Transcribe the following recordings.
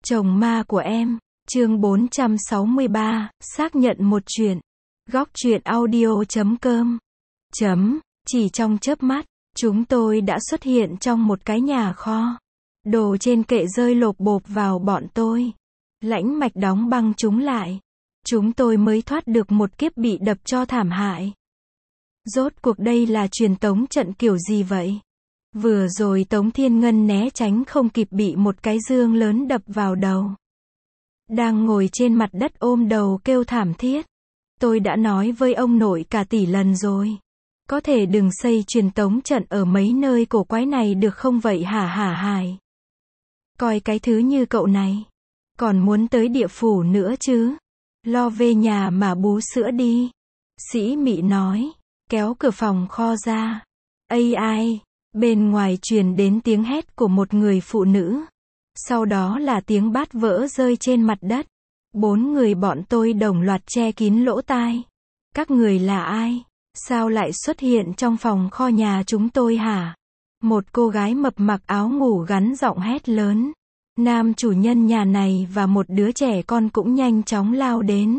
Chồng ma của em, chương 463, xác nhận một chuyện. Góc truyện audio.com. Chỉ trong chớp mắt, chúng tôi đã xuất hiện trong một cái nhà kho. Đồ trên kệ rơi lộp bộp vào bọn tôi. Lãnh Mạch đóng băng chúng lại. Chúng tôi mới thoát được một kiếp bị đập cho thảm hại. Rốt cuộc đây là truyền tống trận kiểu gì vậy? Vừa rồi Tống Thiên Ngân né tránh không kịp bị một cái dương lớn đập vào đầu. Đang ngồi trên mặt đất ôm đầu kêu thảm thiết. Tôi đã nói với ông nội cả tỷ lần rồi. Có thể đừng xây truyền tống trận ở mấy nơi cổ quái này được không vậy hả Hải? Coi cái thứ như cậu này. Còn muốn tới địa phủ nữa chứ? Lo về nhà mà bú sữa đi. Sĩ Mị nói. Kéo cửa phòng kho ra. Ai? Bên ngoài truyền đến tiếng hét của một người phụ nữ. Sau đó là tiếng bát vỡ rơi trên mặt đất. 4 người bọn tôi đồng loạt che kín lỗ tai. Các người là ai? Sao lại xuất hiện trong phòng kho nhà chúng tôi hả? Một cô gái mập mặc áo ngủ gắn giọng hét lớn. Nam chủ nhân nhà này và một đứa trẻ con cũng nhanh chóng lao đến.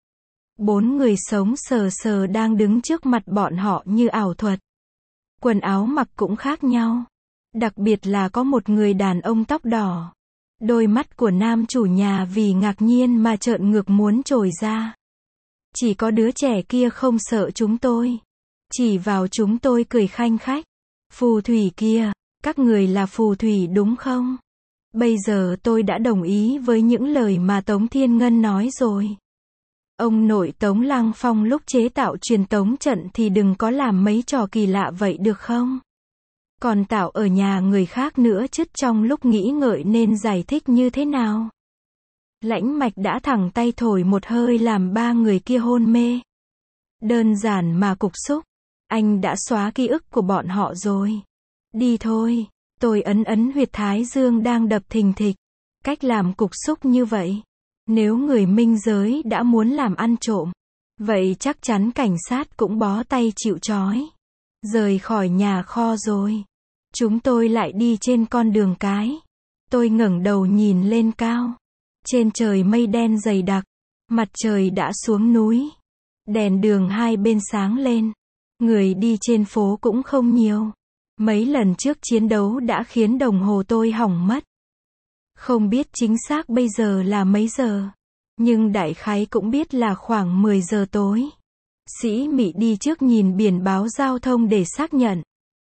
4 người sống sờ sờ đang đứng trước mặt bọn họ như ảo thuật. Quần áo mặc cũng khác nhau. Đặc biệt là có một người đàn ông tóc đỏ. Đôi mắt của nam chủ nhà vì ngạc nhiên mà trợn ngược muốn trồi ra. Chỉ có đứa trẻ kia không sợ chúng tôi. Chỉ vào chúng tôi cười khanh khách. Phù thủy kia, các người là phù thủy đúng không? Bây giờ tôi đã đồng ý với những lời mà Tống Thiên Ngân nói rồi. Ông nội Tống Lăng Phong lúc chế tạo truyền tống trận thì đừng có làm mấy trò kỳ lạ vậy được không? Còn tạo ở nhà người khác nữa chứ trong lúc nghĩ ngợi nên giải thích như thế nào? Lãnh Mạch đã thẳng tay thổi một hơi làm 3 người kia hôn mê. Đơn giản mà cục xúc. Anh đã xóa ký ức của bọn họ rồi. Đi thôi. Tôi ấn huyệt thái dương đang đập thình thịch. Cách làm cục xúc như vậy. Nếu người minh giới đã muốn làm ăn trộm, vậy chắc chắn cảnh sát cũng bó tay chịu trói. Rời khỏi nhà kho rồi. Chúng tôi lại đi trên con đường cái. Tôi ngẩng đầu nhìn lên cao. Trên trời mây đen dày đặc. Mặt trời đã xuống núi. Đèn đường hai bên sáng lên. Người đi trên phố cũng không nhiều. Mấy lần trước chiến đấu đã khiến đồng hồ tôi hỏng mất. Không biết chính xác bây giờ là mấy giờ. Nhưng đại khái cũng biết là khoảng 10 giờ tối. Sĩ Mị đi trước nhìn biển báo giao thông để xác nhận.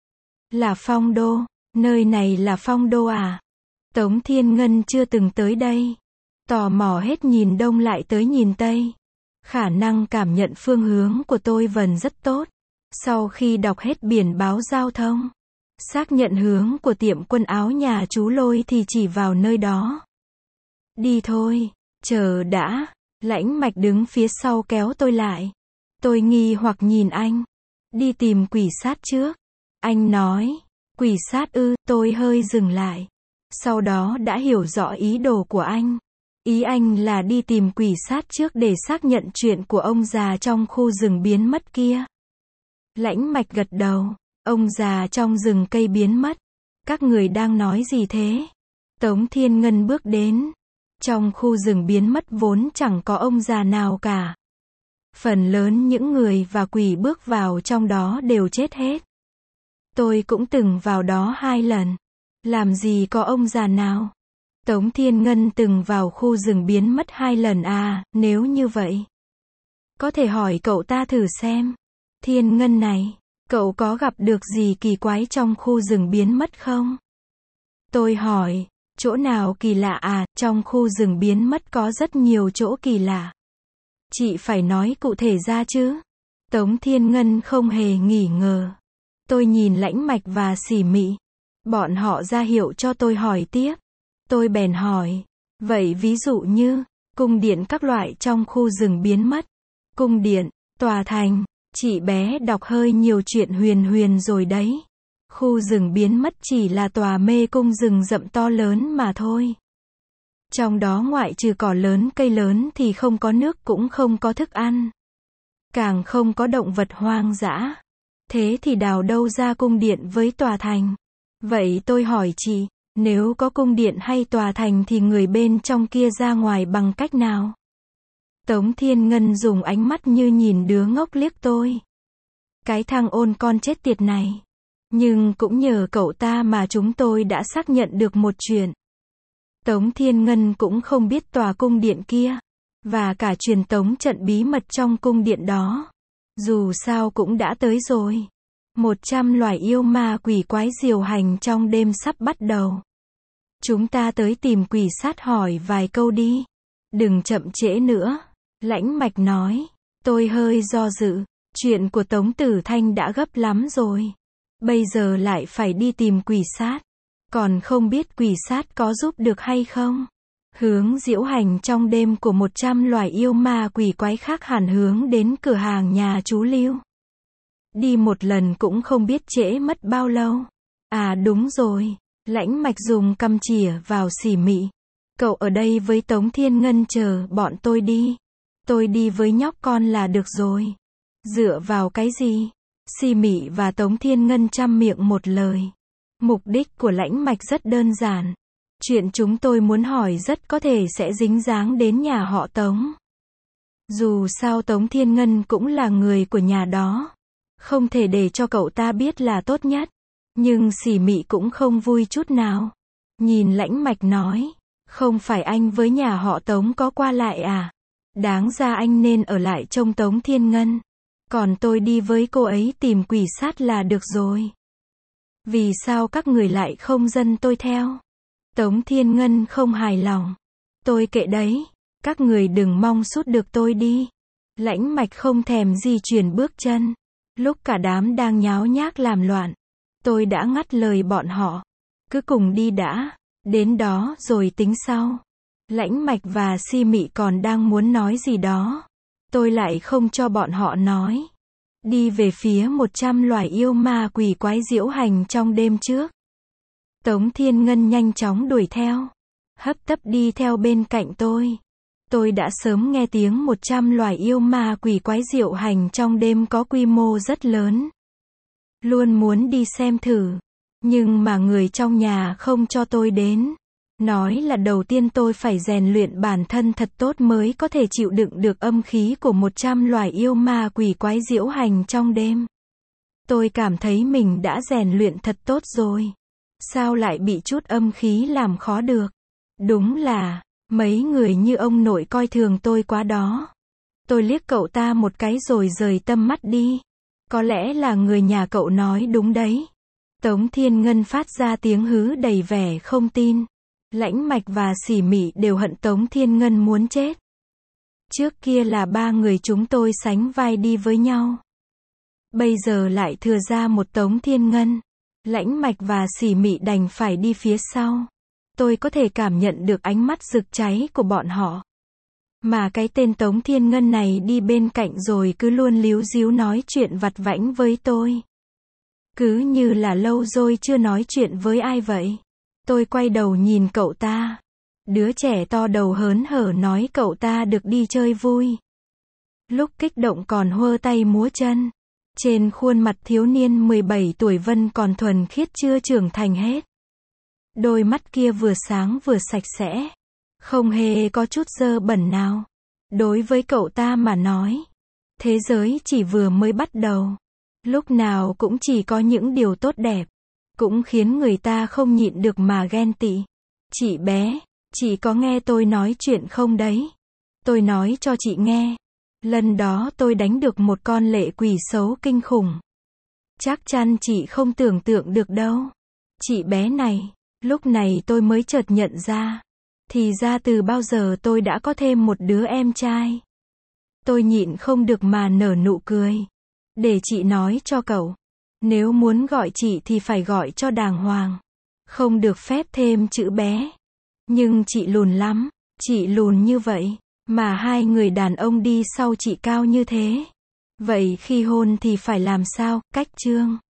Là Phong Đô. Nơi này là Phong Đô à? Tống Thiên Ngân chưa từng tới đây. Tò mò hết nhìn đông lại tới nhìn tây. Khả năng cảm nhận phương hướng của tôi vẫn rất tốt. Sau khi đọc hết biển báo giao thông, xác nhận hướng của tiệm quần áo nhà chú Lôi thì chỉ vào nơi đó. Đi thôi, chờ đã. Lãnh Mạch đứng phía sau kéo tôi lại. Tôi nghi hoặc nhìn anh. Đi tìm quỷ sát trước. Anh nói, quỷ sát ư? Tôi hơi dừng lại. Sau đó đã hiểu rõ ý đồ của anh. Ý anh là đi tìm quỷ sát trước để xác nhận chuyện của ông già trong khu rừng biến mất kia. Lãnh Mạch gật đầu. Ông già trong rừng cây biến mất. Các người đang nói gì thế? Tống Thiên Ngân bước đến. Trong khu rừng biến mất vốn chẳng có ông già nào cả. Phần lớn những người và quỷ bước vào trong đó đều chết hết. Tôi cũng từng vào đó 2 lần. Làm gì có ông già nào? Tống Thiên Ngân từng vào khu rừng biến mất 2 lần à? Nếu như vậy, có thể hỏi cậu ta thử xem. Thiên Ngân này, cậu có gặp được gì kỳ quái trong khu rừng biến mất không? Tôi hỏi, chỗ nào kỳ lạ à? Trong khu rừng biến mất có rất nhiều chỗ kỳ lạ. Chị phải nói cụ thể ra chứ. Tống Thiên Ngân không hề nghỉ ngờ. Tôi nhìn Lãnh Mạch và Sĩ Mị. Bọn họ ra hiệu cho tôi hỏi tiếp. Tôi bèn hỏi, vậy ví dụ như, cung điện các loại trong khu rừng biến mất. Cung điện, tòa thành. Chị bé đọc hơi nhiều chuyện huyền rồi đấy. Khu rừng biến mất chỉ là tòa mê cung rừng rậm to lớn mà thôi. Trong đó ngoại trừ cỏ lớn cây lớn thì không có nước cũng không có thức ăn. Càng không có động vật hoang dã. Thế thì đào đâu ra cung điện với tòa thành? Vậy tôi hỏi chị, Nếu có cung điện hay tòa thành thì người bên trong kia ra ngoài bằng cách nào? Tống Thiên Ngân dùng ánh mắt như nhìn đứa ngốc liếc tôi. Cái thằng ôn con chết tiệt này. Nhưng cũng nhờ cậu ta mà chúng tôi đã xác nhận được một chuyện. Tống Thiên Ngân cũng không biết tòa cung điện kia. Và cả truyền tống trận bí mật trong cung điện đó. Dù sao cũng đã tới rồi. 100 loài yêu ma quỷ quái diều hành trong đêm sắp bắt đầu. Chúng ta tới tìm quỷ sát hỏi vài câu đi. Đừng chậm trễ nữa. Lãnh Mạch nói. Tôi hơi do dự. Chuyện của Tống Tử Thanh đã gấp lắm rồi. Bây giờ lại phải đi tìm quỷ sát. Còn không biết quỷ sát có giúp được hay không. Hướng diễu hành trong đêm của 100 loài yêu ma quỷ quái khác hẳn hướng đến cửa hàng nhà chú Lưu. Đi một lần cũng không biết trễ mất bao lâu. À đúng rồi. Lãnh Mạch dùng cằm chìa vào Xỉ Mị. Cậu ở đây với Tống Thiên Ngân chờ bọn tôi đi. Tôi đi với nhóc con là được rồi. Dựa vào cái gì? Xỉ Mị và Tống Thiên Ngân chăm miệng một lời. Mục đích của Lãnh Mạch rất đơn giản. Chuyện chúng tôi muốn hỏi rất có thể sẽ dính dáng đến nhà họ Tống. Dù sao Tống Thiên Ngân cũng là người của nhà đó. Không thể để cho cậu ta biết là tốt nhất. Nhưng Xỉ Mị cũng không vui chút nào. Nhìn Lãnh Mạch nói. Không phải anh với nhà họ Tống có qua lại à? Đáng ra anh nên ở lại trông Tống Thiên Ngân. Còn tôi đi với cô ấy tìm quỷ sát là được rồi. Vì sao các người lại không dẫn tôi theo? Tống Thiên Ngân không hài lòng. Tôi kệ đấy. Các người đừng mong sút được tôi đi. Lãnh Mạch không thèm di chuyển bước chân. Lúc cả đám đang nháo nhác làm loạn. Tôi đã ngắt lời bọn họ. Cứ cùng đi đã. Đến đó rồi tính sau. Lãnh Mạch và Xỉ Mị còn đang muốn nói gì đó. Tôi lại không cho bọn họ nói. Đi về phía 100 loài yêu ma quỷ quái diễu hành trong đêm trước. Tống Thiên Ngân nhanh chóng đuổi theo. Hấp tấp đi theo bên cạnh tôi. Tôi đã sớm nghe tiếng 100 loài yêu ma quỷ quái diễu hành trong đêm có quy mô rất lớn. Luôn muốn đi xem thử. Nhưng mà người trong nhà không cho tôi đến. Nói là đầu tiên tôi phải rèn luyện bản thân thật tốt mới có thể chịu đựng được âm khí của 100 loài yêu ma quỷ quái diễu hành trong đêm. Tôi cảm thấy mình đã rèn luyện thật tốt rồi. Sao lại bị chút âm khí làm khó được? Đúng là, mấy người như ông nội coi thường tôi quá đó. Tôi liếc cậu ta một cái rồi rời tầm mắt đi. Có lẽ là người nhà cậu nói đúng đấy. Tống Thiên Ngân phát ra tiếng hứ đầy vẻ không tin. Lãnh Mạch và Xỉ Mị đều hận Tống Thiên Ngân muốn chết. Trước kia là ba người chúng tôi sánh vai đi với nhau. Bây giờ lại thừa ra một Tống Thiên Ngân. Lãnh Mạch và Xỉ Mị đành phải đi phía sau. Tôi có thể cảm nhận được ánh mắt rực cháy của bọn họ. Mà cái tên Tống Thiên Ngân này đi bên cạnh rồi cứ luôn líu díu nói chuyện vặt vãnh với tôi. Cứ như là lâu rồi chưa nói chuyện với ai vậy. Tôi quay đầu nhìn cậu ta. Đứa trẻ to đầu hớn hở nói cậu ta được đi chơi vui. Lúc kích động còn huơ tay múa chân. Trên khuôn mặt thiếu niên 17 tuổi vẫn còn thuần khiết chưa trưởng thành hết. Đôi mắt kia vừa sáng vừa sạch sẽ. Không hề có chút dơ bẩn nào. Đối với cậu ta mà nói. Thế giới chỉ vừa mới bắt đầu. Lúc nào cũng chỉ có những điều tốt đẹp. Cũng khiến người ta không nhịn được mà ghen tị. Chị bé, chị có nghe tôi nói chuyện không đấy? Tôi nói cho chị nghe. Lần đó tôi đánh được một con lệ quỷ xấu kinh khủng. Chắc chắn chị không tưởng tượng được đâu. Chị bé này, lúc này tôi mới chợt nhận ra. Thì ra từ bao giờ tôi đã có thêm một đứa em trai. Tôi nhịn không được mà nở nụ cười. Để chị nói cho cậu. Nếu muốn gọi chị thì phải gọi cho đàng hoàng. Không được phép thêm chữ bé. Nhưng chị lùn lắm. Chị lùn như vậy. Mà hai người đàn ông đi sau chị cao như thế. Vậy khi hôn thì phải làm sao? Cách chương.